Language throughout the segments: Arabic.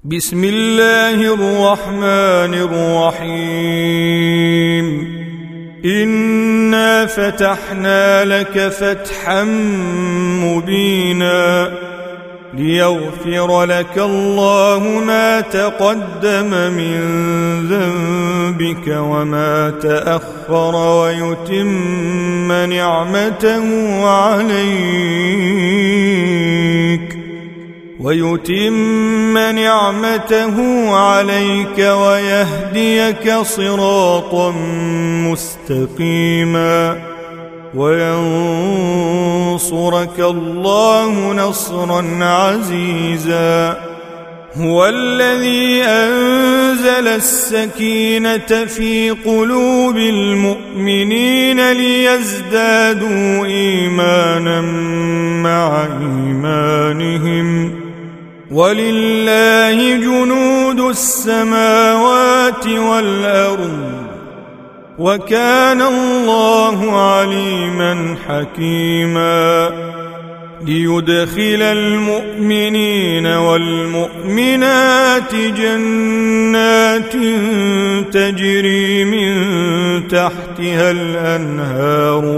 بسم الله الرحمن الرحيم. إنا فتحنا لك فتحا مبينا ليغفر لك الله ما تقدم من ذنبك وما تأخر ويتم نعمته عليك ويهديك صراطا مستقيما وينصرك الله نصرا عزيزا. هو الذي أنزل السكينة في قلوب المؤمنين ليزدادوا إيمانا مع إيمانهم ولله جنود السماوات والأرض وكان الله عليما حكيما. ليدخل المؤمنين والمؤمنات جنات تجري من تحتها الأنهار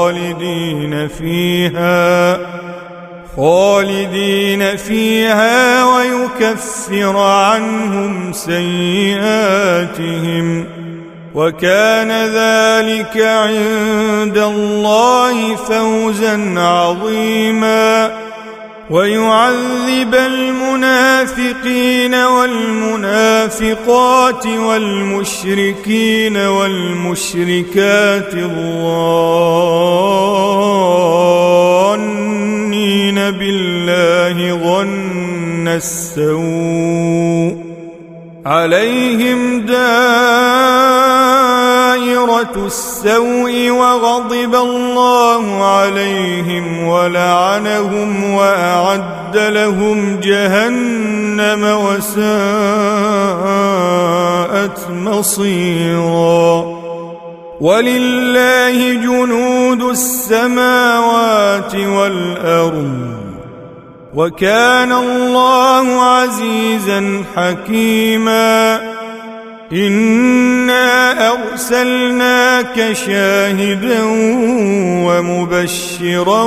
خالدين فيها ويكفر عنهم سيئاتهم وكان ذلك عند الله فوزا عظيما. ويعذب المنافقين والمنافقات والمشركين والمشركات الظانين بالله ظن السوء عليهم دائرة السوء وغضب الله عليهم ولعنهم وأعد لهم جهنم وساءت مصيرا. ولله جنود السماوات والأرض وكان الله عزيزا حكيما. إنا أرسلناك شاهدا ومبشرا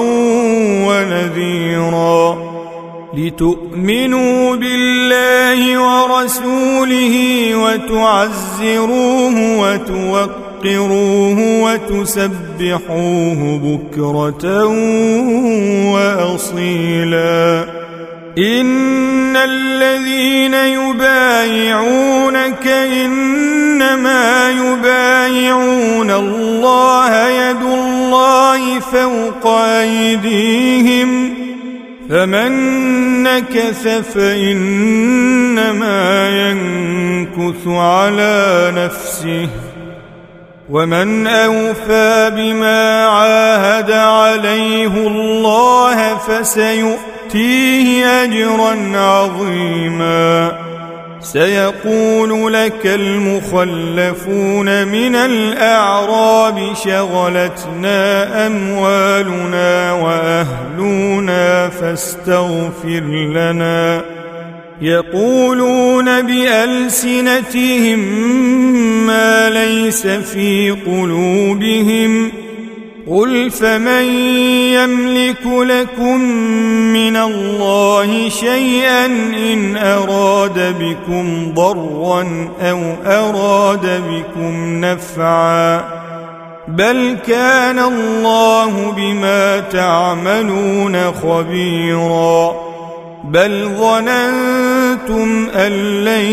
ونذيرا لتؤمنوا بالله ورسوله وتعزروه وتوقروه وتسبحوه بكرة وأصيلا. إن الذين يبايعونك إنما يبايعون الله يد الله فوق أيديهم فمن نكث فإنما ينكث على نفسه ومن أوفى بما عاهد عليه الله فسيؤتيه أجرا عظيما. سيقول لك المخلفون من الأعراب شغلتنا أموالنا وأهلنا فاستغفر لنا. يقولون بألسنتهم ما ليس في قلوبهم قل فمن يملك لكم من الله شيئا إن أراد بكم ضرا أو أراد بكم نفعا بل كان الله بما تعملون خبيرا. بل ظننتم أن لن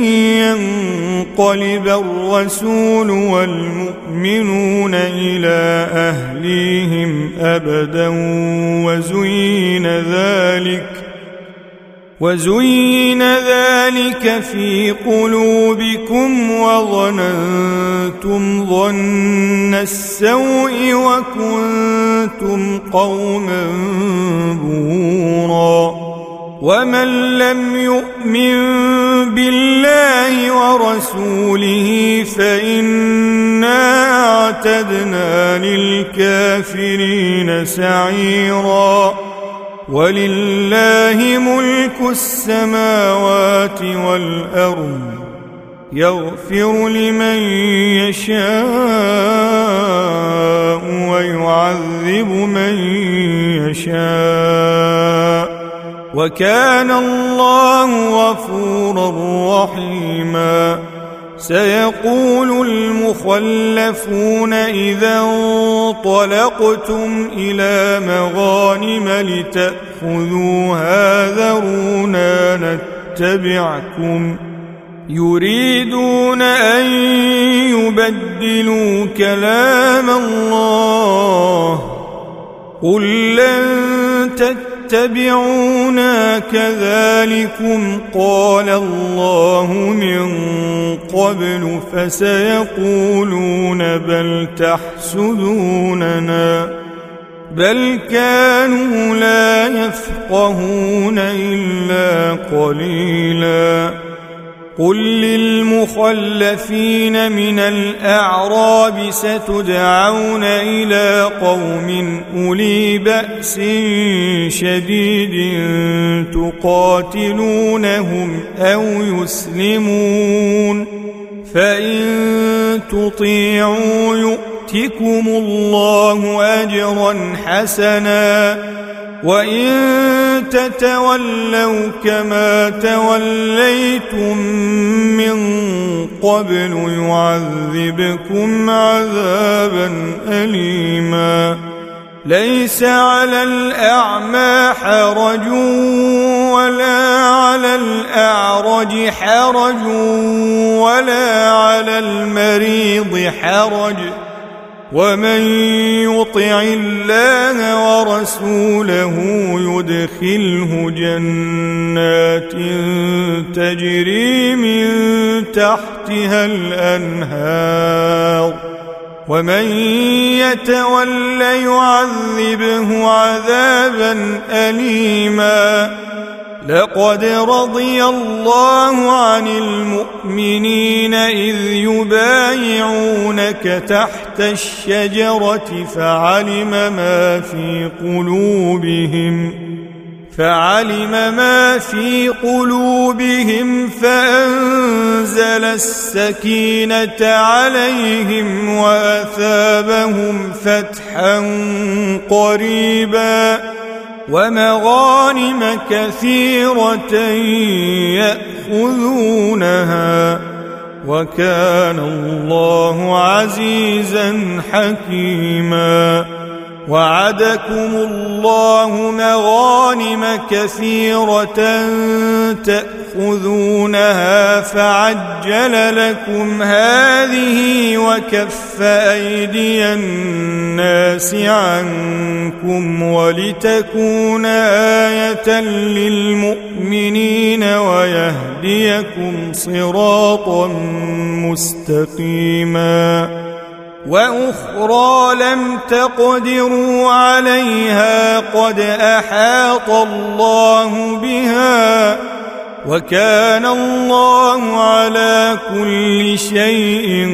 ينقلب الرسول والمؤمنون إلى أهليهم أبدا وزين ذلك في قلوبكم وظننتم ظن السوء وكنتم قوما بورا. ومن لم يؤمن بالله ورسوله فإنا اعتدنا للكافرين سعيرا. ولله ملك السماوات والأرض يغفر لمن يشاء ويعذب من يشاء وكان الله غفورا رحيما سيقول المخلفون إذا انطلقتم إلى مغانم لتأخذوها ذرونا نتبعكم يريدون أن يبدلوا كلام الله قل لن تتبعونا كذلكم قال الله من قبل فسيقولون بل تحسدوننا بل كانوا لا يفقهون إلا قليلا قل للمخلفين من الأعراب ستدعون إلى قوم أولي بأس شديد تقاتلونهم أو يسلمون فإن تطيعوا يؤتكم الله أجرا حسنا وإن تتولوا كما توليتم من قبل يعذبكم عذابا أليما ليس على الأعمى حرج ولا على الأعرج حرج ولا على المريض حرج ومن يطع الله ورسوله يدخله جنات تجري من تحتها الأنهار ومن يتول يعذبه عذابا أليما لقد رضي الله عن المؤمنين إذ يبايعونك تحت الشجرة فعلم ما في قلوبهم فأنزل السكينة عليهم وأثابهم فتحا قريبا ومغانم كثيرة يأخذونها وكان الله عزيزا حكيما وعدكم الله مغانم كثيرة تأخذونها فعجل لكم هذه وكف أيدي الناس عنكم ولتكون آية للمؤمنين ويهديكم صراطا مستقيما وأخرى لم تقدروا عليها قد أحاط الله بها وكان الله على كل شيء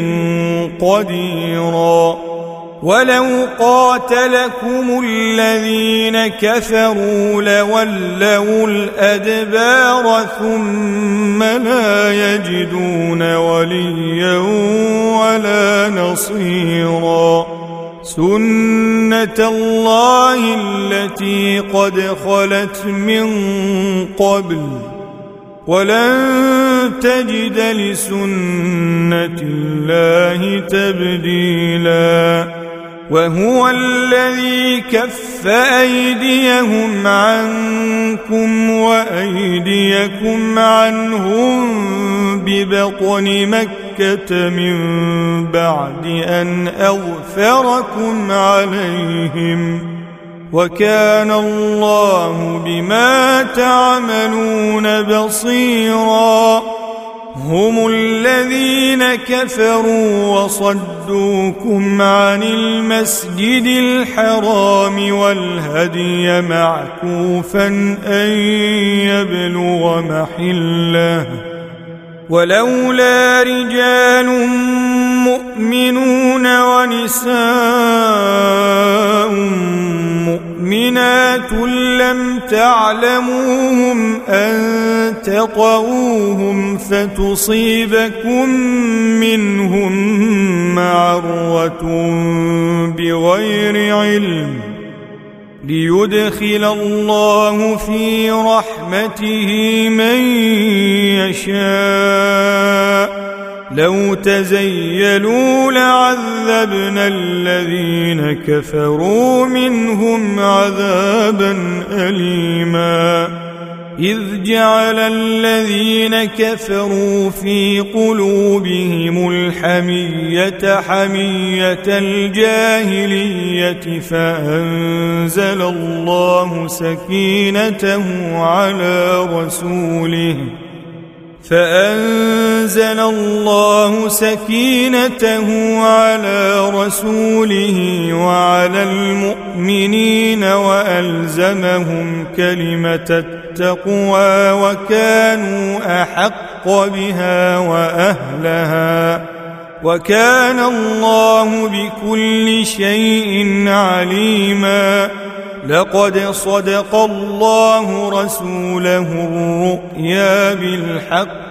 قديرا ولو قاتلكم الذين كفروا لولوا الأدبار ثم لا يجدون وليا ولا نصيرا سنة الله التي قد خلت من قبل ولن تجد لسنة الله تبديلا وهو الذي كف أيديهم عنكم وأيديكم عنهم ببطن مكة من بعد أن أغفركم عليهم وكان الله بما تعملون بصيرا هم الذين كفروا وصدوكم عن المسجد الحرام والهدي معكوفا أن يبلغ محله ولولا رجال مؤمنون ونساء مؤمنات لم تعلموهم أن تطؤوهم فتصيبكم منهم معرة بغير علم ليدخل الله في رحمته من يشاء لو تزيلوا لعذبنا الذين كفروا منهم عذابا أليما إذ جعل الذين كفروا في قلوبهم الحمية حمية الجاهلية فأنزل الله سكينته على رسوله وعلى المؤمنين وألزمهم كلمة التقوى وكانوا أحق بها وأهلها وكان الله بكل شيء عليما لقد صدق الله رسوله الرؤيا بالحق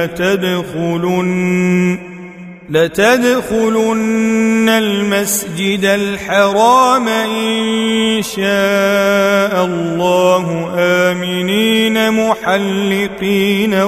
لتدخلن المسجد الحرام إن شاء الله آمنين محلقين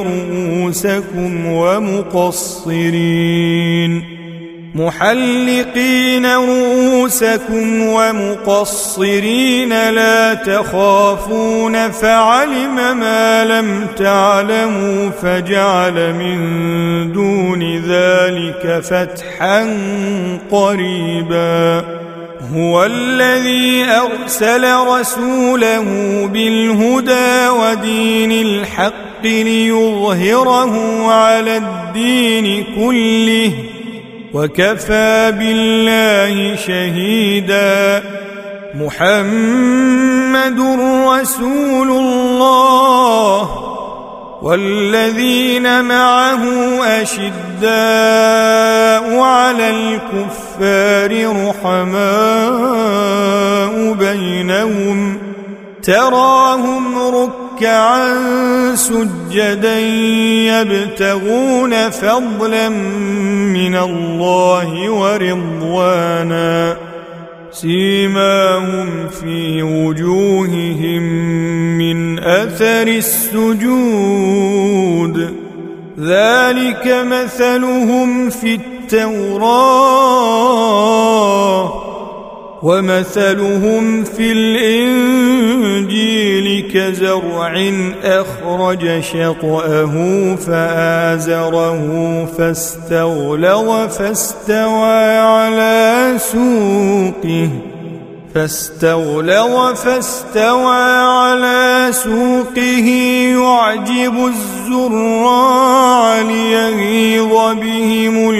رؤوسكم ومقصرين لا تخافون فعلم ما لم تعلموا فجعل من دون ذلك فتحا قريبا هو الذي أرسل رسوله بالهدى ودين الحق ليظهره على الدين كله وكفى بالله شهيدا محمد رسول الله والذين معه أشداء على الكفار رحماء بينهم تراهم ركعا سجدا يبتغون فضلا من الله ورضوانا سيماهم في وجوههم من أثر السجود ذلك مثلهم في التوراة ومثلهم في الإنجيل كزرع أخرج شطأه فآزره فاستغلظ على سوقه يعجب الزراع ليغيظ بهم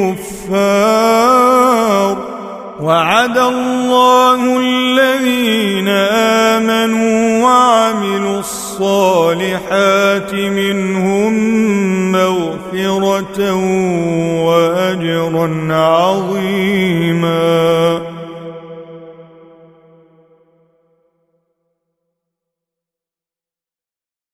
الكفار وعد الله الذين آمنوا وعملوا الصالحات منهم مغفرة وأجرا عظيما.